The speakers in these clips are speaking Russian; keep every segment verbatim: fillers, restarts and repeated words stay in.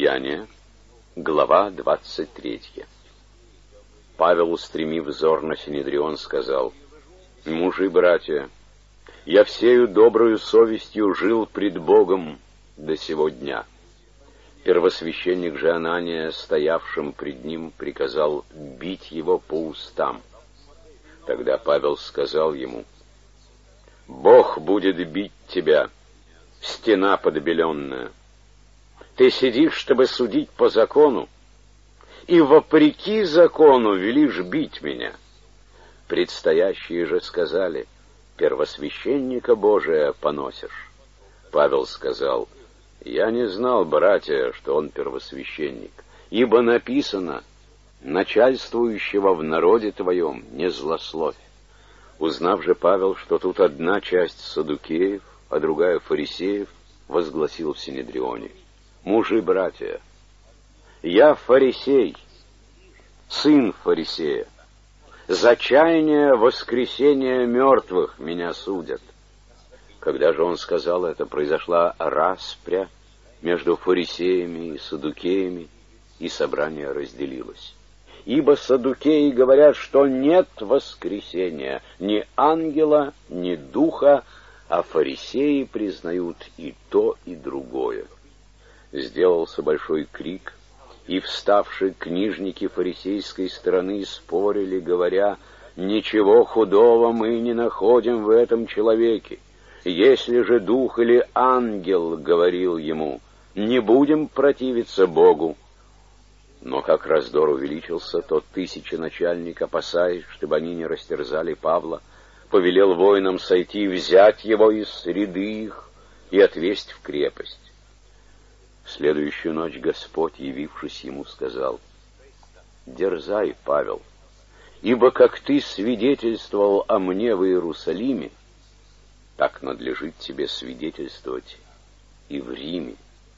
Деяния, глава двадцать третья. Павел, устремив взор на Синедрион, сказал: «Мужи, братья, я всею доброю совестью жил пред Богом до сего дня». Первосвященник же Анания, стоявшим пред ним, приказал бить его по устам. Тогда Павел сказал ему: «Бог будет бить тебя, стена подбеленная. Ты сидишь, чтобы судить по закону, и вопреки закону велишь бить меня». Предстоящие же сказали: «Первосвященника Божия поносишь». Павел сказал: «Я не знал, братья, что он первосвященник, ибо написано: начальствующего в народе твоем не злословь». Узнав же Павел, что тут одна часть саддукеев, а другая фарисеев, возгласил в Синедрионе: «Мужи, братья, я фарисей, сын фарисея. За чаяние воскресения мертвых меня судят». Когда же он сказал это, произошла распря между фарисеями и саддукеями, и собрание разделилось. Ибо саддукеи говорят, что нет воскресения ни ангела, ни духа, а фарисеи признают и то, и другое. Сделался большой крик, и вставшие книжники фарисейской стороны спорили, говоря: «Ничего худого мы не находим в этом человеке. Если же дух или ангел говорил ему, не будем противиться Богу». Но как раздор увеличился, тот тысяченачальник, опасаясь, чтобы они не растерзали Павла, повелел воинам сойти и взять его из среды их и отвезть в крепость. В следующую ночь Господь, явившись ему, сказал: «Дерзай, Павел, ибо как ты свидетельствовал о мне в Иерусалиме, так надлежит тебе свидетельствовать и в Риме».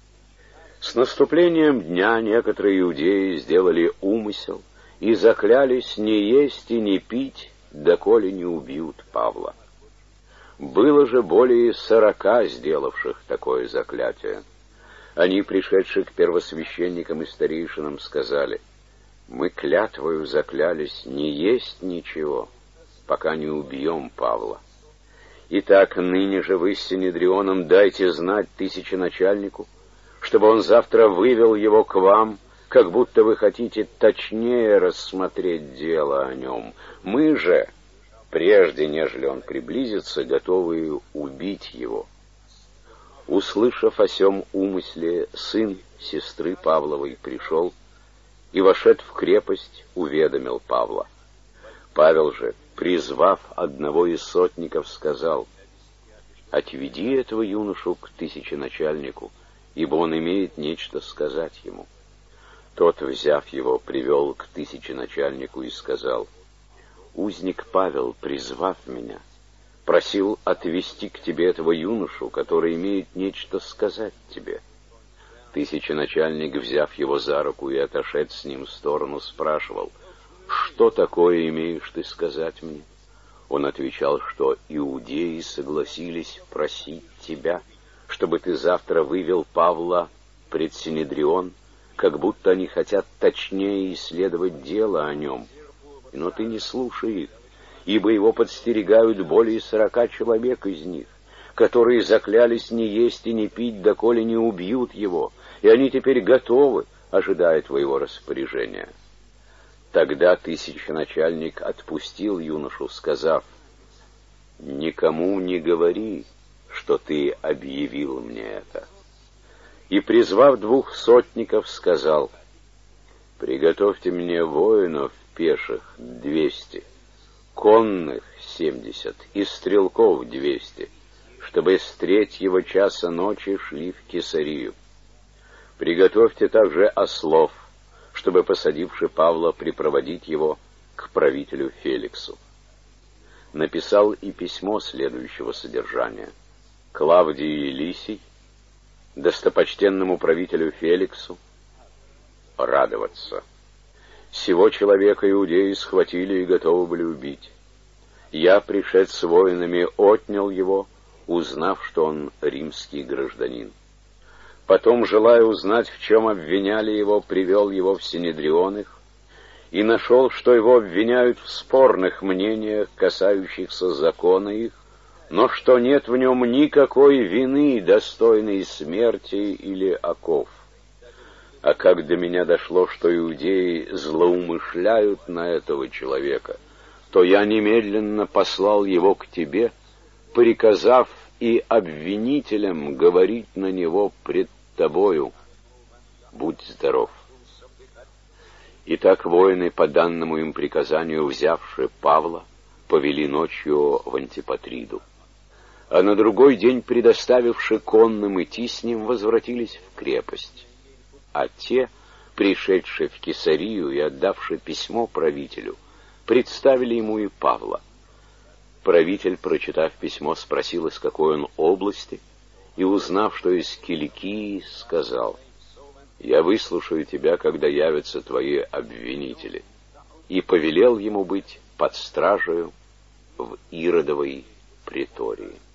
С наступлением дня некоторые иудеи сделали умысел и заклялись не есть и не пить, доколе не убьют Павла. Было же более сорока сделавших такое заклятие. Они, пришедшие к первосвященникам и старейшинам, сказали: «Мы клятвою заклялись не есть ничего, пока не убьем Павла. Итак, ныне же вы с Синедрионом дайте знать тысяченачальнику, чтобы он завтра вывел его к вам, как будто вы хотите точнее рассмотреть дело о нем. Мы же, прежде нежели он приблизится, готовы убить его». Услышав о сем умысле, сын сестры Павловой пришел и, вошед в крепость, уведомил Павла. Павел же, призвав одного из сотников, сказал: «Отведи этого юношу к тысяченачальнику, ибо он имеет нечто сказать ему». Тот, взяв его, привел к тысяченачальнику и сказал: «Узник Павел, призвав меня, просил отвести к тебе этого юношу, который имеет нечто сказать тебе». Тысяченачальник, взяв его за руку и отошед с ним в сторону, спрашивал: «Что такое имеешь ты сказать мне?» Он отвечал, что иудеи согласились просить тебя, чтобы ты завтра вывел Павла пред Синедрион, как будто они хотят точнее исследовать дело о нем. Но ты не слушай их, ибо его подстерегают более сорока человек из них, которые заклялись не есть и не пить, доколе не убьют его, и они теперь готовы, ожидая твоего распоряжения». Тогда тысяченачальник отпустил юношу, сказав: «Никому не говори, что ты объявил мне это». И, призвав двух сотников, сказал: «Приготовьте мне воинов пеших двести, конных семьдесят и стрелков двести, чтобы с третьего часа ночи шли в Кесарию. Приготовьте также ослов, чтобы, посадивши Павла, припроводить его к правителю Феликсу». Написал и письмо следующего содержания: Клавдии Лисий, достопочтенному правителю Феликсу, радоваться. Сего человека иудеи схватили и готовы были убить. Я, пришед с воинами, отнял его, узнав, что он римский гражданин. Потом, желая узнать, в чем обвиняли его, привел его в Синедрион их и нашел, что его обвиняют в спорных мнениях, касающихся закона их, но что нет в нем никакой вины, достойной смерти или оков. А как до меня дошло, что иудеи злоумышляют на этого человека, то я немедленно послал его к тебе, приказав и обвинителям говорить на него пред тобою. Будь здоров. Итак, воины, по данному им приказанию, взявши Павла, повели ночью в Антипатриду. А на другой день, предоставивши конным идти с ним, возвратились в крепость. А те, пришедшие в Кесарию и отдавши письмо правителю, представили ему и Павла. Правитель, прочитав письмо, спросил, из какой он области, и, узнав, что из Киликии, сказал: «Я выслушаю тебя, когда явятся твои обвинители», и повелел ему быть под стражею в Иродовой претории.